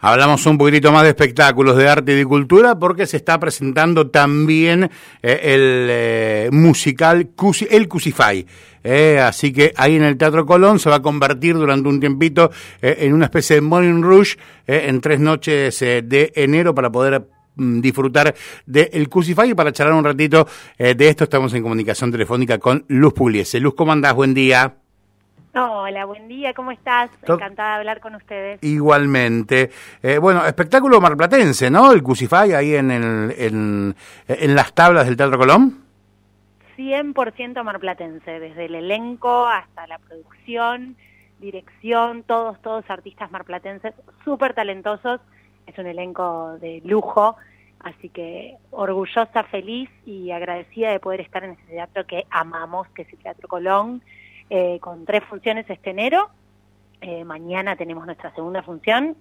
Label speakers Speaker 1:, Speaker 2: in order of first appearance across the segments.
Speaker 1: Hablamos un poquitito más de espectáculos, de arte y de cultura, porque se está presentando también el musical El Cusify. Así que ahí en el Teatro Colón se va a convertir durante un tiempito en una especie de Moulin Rouge en 3 noches de enero para poder disfrutar de El Cusify. Y para charlar un ratito de esto estamos en comunicación telefónica con Luz Pugliese. Luz, ¿cómo andás? Buen día.
Speaker 2: Hola, buen día, ¿cómo estás? Encantada de hablar con ustedes.
Speaker 1: Igualmente. Bueno, espectáculo marplatense, ¿no? El Cusify ahí en las tablas del Teatro Colón.
Speaker 2: 100% marplatense, desde el elenco hasta la producción, dirección, todos artistas marplatenses, súper talentosos. Es un elenco de lujo, así que orgullosa, feliz y agradecida de poder estar en este teatro que amamos, que es el Teatro Colón. Con 3 funciones este enero. Mañana tenemos nuestra segunda función,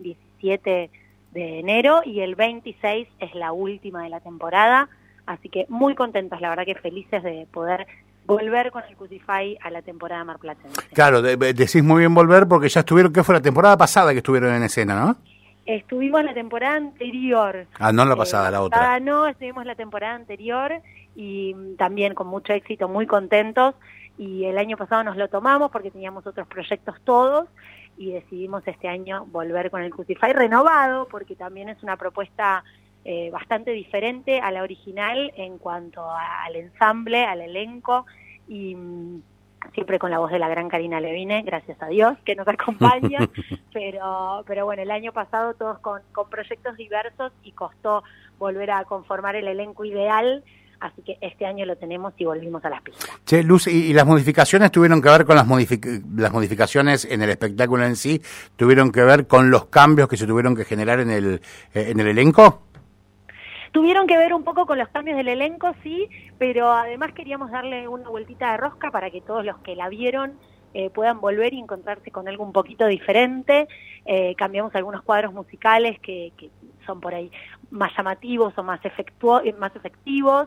Speaker 2: 17 de enero, y el 26 es la última de la temporada, así que muy contentas, la verdad que felices de poder volver con el Cusify a la temporada marplatense.
Speaker 1: Claro, decís muy bien volver porque ya estuvieron, ¿qué fue la temporada pasada que estuvieron en escena, no?
Speaker 2: Estuvimos la temporada anterior.
Speaker 1: No la pasada, la otra.
Speaker 2: No, estuvimos la temporada anterior y también con mucho éxito, muy contentos. Y el año pasado nos lo tomamos porque teníamos otros proyectos todos y decidimos este año volver con el Cusify renovado porque también es una propuesta bastante diferente a la original en cuanto al ensamble, al elenco y siempre con la voz de la gran Karina Levine, gracias a Dios, que nos acompaña, pero bueno, el año pasado todos con proyectos diversos y costó volver a conformar el elenco ideal. Así que este año lo tenemos y volvimos a las pistas.
Speaker 1: Che, Luz, ¿y las modificaciones tuvieron que ver con las modificaciones en el espectáculo en sí? ¿Tuvieron que ver con los cambios que se tuvieron que generar en el elenco?
Speaker 2: Tuvieron que ver un poco con los cambios del elenco, sí, pero además queríamos darle una vueltita de rosca para que todos los que la vieron puedan volver y encontrarse con algo un poquito diferente. Cambiamos algunos cuadros musicales que son por ahí más llamativos o más efectivos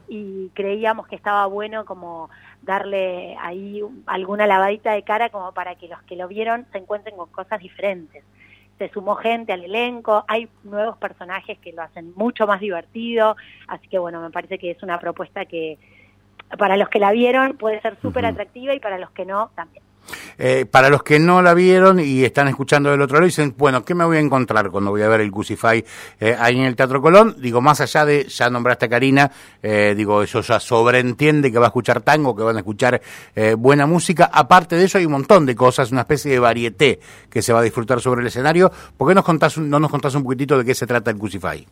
Speaker 2: y creíamos que estaba bueno como darle ahí alguna lavadita de cara como para que los que lo vieron se encuentren con cosas diferentes. Se sumó gente al elenco, hay nuevos personajes que lo hacen mucho más divertido, así que bueno, me parece que es una propuesta que para los que la vieron puede ser súper atractiva y para los que no, también.
Speaker 1: Para los que no la vieron y están escuchando del otro lado, dicen, bueno, ¿qué me voy a encontrar cuando voy a ver el Cusify ahí en el Teatro Colón? Digo, más allá de, ya nombraste a Karina, digo, eso ya sobreentiende que va a escuchar tango, que van a escuchar buena música. Aparte de eso hay un montón de cosas, una especie de varieté que se va a disfrutar sobre el escenario. ¿Por qué no nos contás un poquitito de qué se trata el Cusify?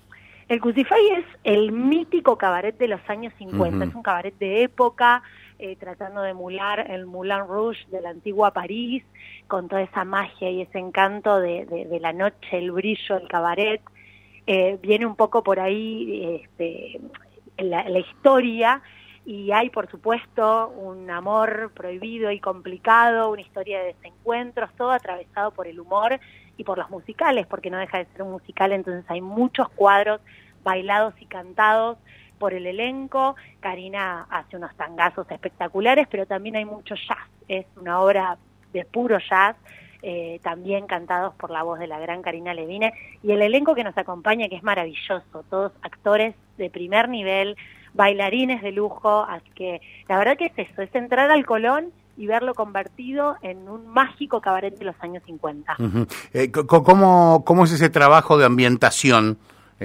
Speaker 2: El Cusify es el mítico cabaret de los años 50, es un cabaret de época, tratando de emular el Moulin Rouge de la antigua París, con toda esa magia y ese encanto de la noche, el brillo del cabaret. Viene un poco por ahí la historia, y hay por supuesto un amor prohibido y complicado, una historia de desencuentros, todo atravesado por el humor y por los musicales, porque no deja de ser un musical, entonces hay muchos cuadros bailados y cantados por el elenco. Karina hace unos tangazos espectaculares, pero también hay mucho jazz, es una obra de puro jazz, también cantados por la voz de la gran Karina Levine, y el elenco que nos acompaña, que es maravilloso, todos actores de primer nivel, bailarines de lujo, así que la verdad que es eso, es entrar al Colón y verlo convertido en un mágico cabaret de los años 50.
Speaker 1: ¿Cómo es ese trabajo de ambientación?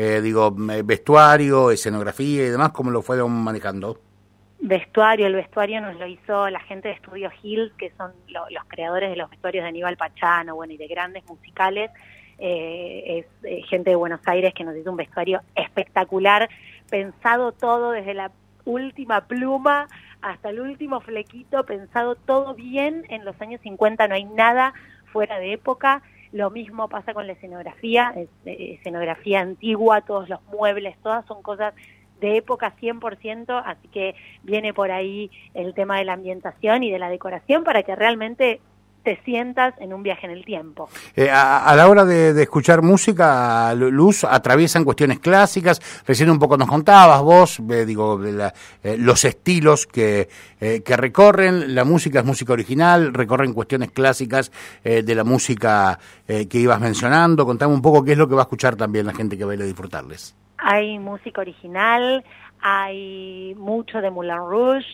Speaker 1: Vestuario, escenografía y demás, ¿cómo lo fueron manejando?
Speaker 2: El vestuario nos lo hizo la gente de Estudio Hills, que son los creadores de los vestuarios de Aníbal Pachano, bueno, y de grandes musicales. Es gente de Buenos Aires que nos hizo un vestuario espectacular, pensado todo desde la última pluma hasta el último flequito, pensado todo bien. En los años 50 no hay nada fuera de época. Lo mismo pasa con la escenografía, escenografía antigua, todos los muebles, todas son cosas de época 100%, así que viene por ahí el tema de la ambientación y de la decoración para que realmente te sientas en un viaje en el tiempo.
Speaker 1: A la hora de escuchar música, Luz, atraviesan cuestiones clásicas. Recién un poco nos contabas vos, los estilos que recorren. La música es música original, recorren cuestiones clásicas de la música que ibas mencionando. Contame un poco qué es lo que va a escuchar también la gente que va a ir a disfrutarles.
Speaker 2: Hay música original, hay mucho de Moulin Rouge,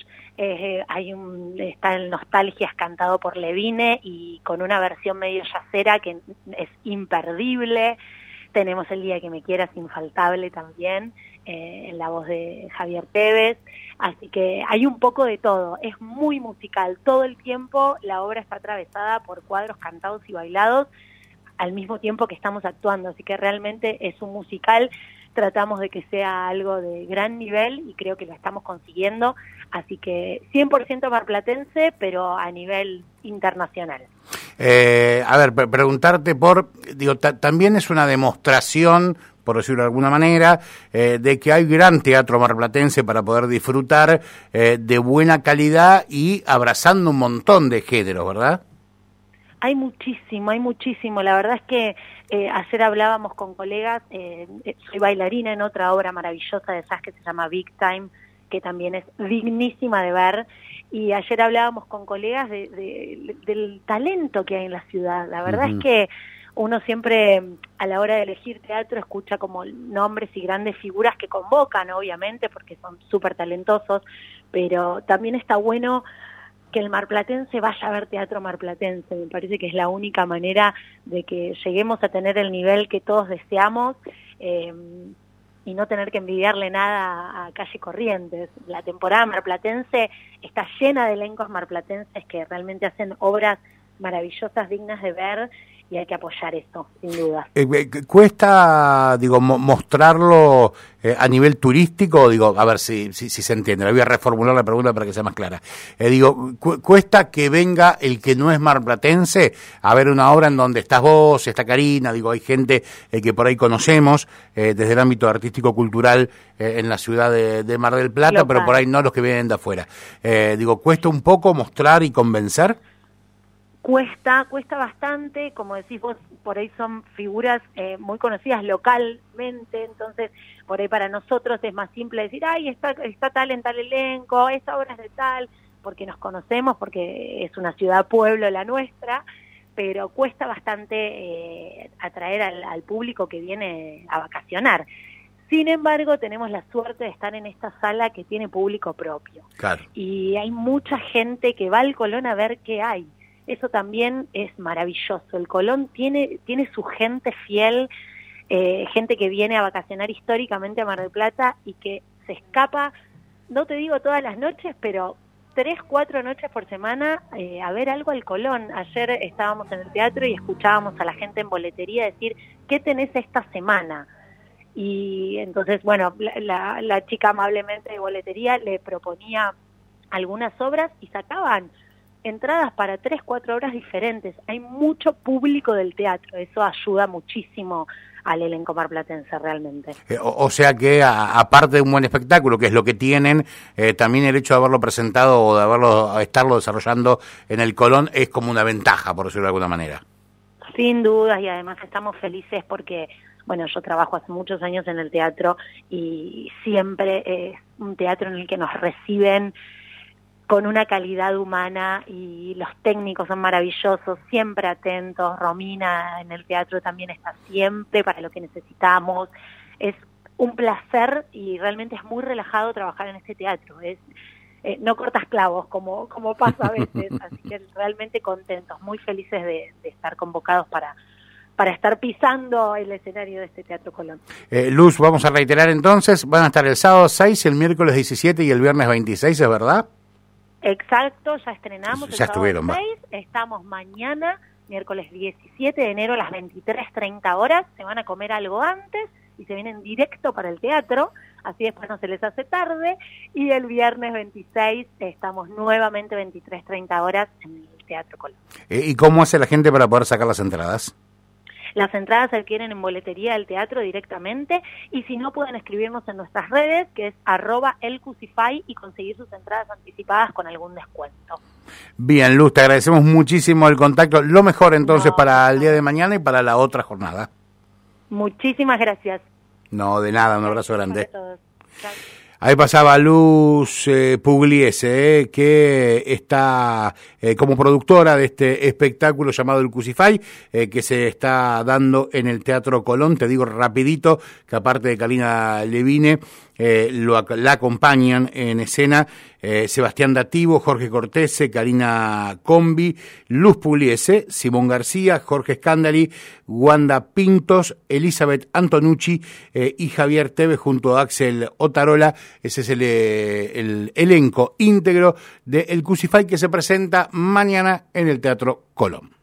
Speaker 2: está el Nostalgias cantado por Levine y con una versión medio yacera que es imperdible. Tenemos El día que me quieras, infaltable también, en la voz de Javier Tevez. Así que hay un poco de todo, es muy musical. Todo el tiempo la obra está atravesada por cuadros cantados y bailados al mismo tiempo que estamos actuando. Así que realmente es un musical. Tratamos de que sea algo de gran nivel y creo que lo estamos consiguiendo, así que 100% marplatense, pero a nivel internacional.
Speaker 1: A ver, preguntarte también es una demostración, por decirlo de alguna manera, de que hay gran teatro marplatense para poder disfrutar de buena calidad y abrazando un montón de géneros, ¿verdad?
Speaker 2: Hay muchísimo. La verdad es que ayer hablábamos con colegas, soy bailarina en otra obra maravillosa de jazz que se llama Big Time, que también es dignísima de ver, y ayer hablábamos con colegas del talento que hay en la ciudad. La verdad es que uno siempre, a la hora de elegir teatro, escucha como nombres y grandes figuras que convocan, obviamente, porque son súper talentosos, pero también está bueno que el marplatense vaya a ver teatro marplatense. Me parece que es la única manera de que lleguemos a tener el nivel que todos deseamos y no tener que envidiarle nada a Calle Corrientes. La temporada marplatense está llena de elencos marplatenses que realmente hacen obras maravillosas, dignas de ver, y hay que apoyar esto, sin duda.
Speaker 1: ¿Cuesta, mostrarlo a nivel turístico? A ver si se entiende. Le voy a reformular la pregunta para que sea más clara. ¿Cuesta que venga el que no es marplatense a ver una obra en donde estás vos, está Karina? Hay gente que por ahí conocemos desde el ámbito artístico-cultural en la ciudad de Mar del Plata, pero por ahí no los que vienen de afuera. ¿Cuesta un poco mostrar y convencer?
Speaker 2: Cuesta bastante, como decís vos, por ahí son figuras muy conocidas localmente, entonces por ahí para nosotros es más simple decir, ay, está tal en tal elenco, esta obra es de tal, porque nos conocemos, porque es una ciudad-pueblo la nuestra, pero cuesta bastante atraer al público que viene a vacacionar. Sin embargo, tenemos la suerte de estar en esta sala que tiene público propio.
Speaker 1: Claro.
Speaker 2: Y hay mucha gente que va al Colón a ver qué hay. Eso también es maravilloso. El Colón tiene su gente fiel, gente que viene a vacacionar históricamente a Mar del Plata y que se escapa, no te digo todas las noches, pero 3, 4 noches por semana a ver algo al Colón. Ayer estábamos en el teatro y escuchábamos a la gente en boletería decir, ¿qué tenés esta semana? Y entonces, bueno, la chica amablemente de boletería le proponía algunas obras y sacaban entradas para 3, 4 obras diferentes. Hay mucho público del teatro, eso ayuda muchísimo al elenco marplatense realmente.
Speaker 1: O sea que aparte de un buen espectáculo, que es lo que tienen, también el hecho de haberlo presentado o de estarlo desarrollando en el Colón es como una ventaja, por decirlo de alguna manera.
Speaker 2: Sin dudas, y además estamos felices porque, bueno, yo trabajo hace muchos años en el teatro y siempre es un teatro en el que nos reciben con una calidad humana y los técnicos son maravillosos, siempre atentos. Romina en el teatro también está siempre para lo que necesitamos. Es un placer y realmente es muy relajado trabajar en este teatro. No cortas clavos como pasa a veces, así que realmente contentos, muy felices de estar convocados para estar pisando el escenario de este Teatro Colón.
Speaker 1: Luz, vamos a reiterar entonces, van a estar el sábado 6, el miércoles 17 y el viernes 26, ¿es verdad?
Speaker 2: Exacto, ya estrenamos
Speaker 1: ya
Speaker 2: el sábado 6, estamos mañana, miércoles 17 de enero a las 23:30 horas, se van a comer algo antes y se vienen directo para el teatro, así después no se les hace tarde, y el viernes 26 estamos nuevamente 23:30 horas en el Teatro Colón.
Speaker 1: ¿Y cómo hace la gente para poder sacar las entradas?
Speaker 2: Las entradas se adquieren en boletería del teatro directamente, y si no, pueden escribirnos en nuestras redes, que es @elcusify, y conseguir sus entradas anticipadas con algún descuento.
Speaker 1: Bien, Luz, te agradecemos muchísimo el contacto. Lo mejor entonces para el día de mañana y para la otra jornada.
Speaker 2: Muchísimas gracias.
Speaker 1: No, de nada, un abrazo grande.
Speaker 2: Para todos. Chao.
Speaker 1: Ahí pasaba Luz Pugliese, que está como productora de este espectáculo llamado El Cusify, que se está dando en el Teatro Colón. Te digo rapidito que aparte de Karina Levine, la acompañan en escena Sebastián Dativo, Jorge Cortese, Karina Combi, Luz Pugliese, Simón García, Jorge Scandali, Wanda Pintos, Elizabeth Antonucci y Javier Tevez junto a Axel Otarola. Ese es el elenco íntegro de El Cusify, que se presenta mañana en el Teatro Colón.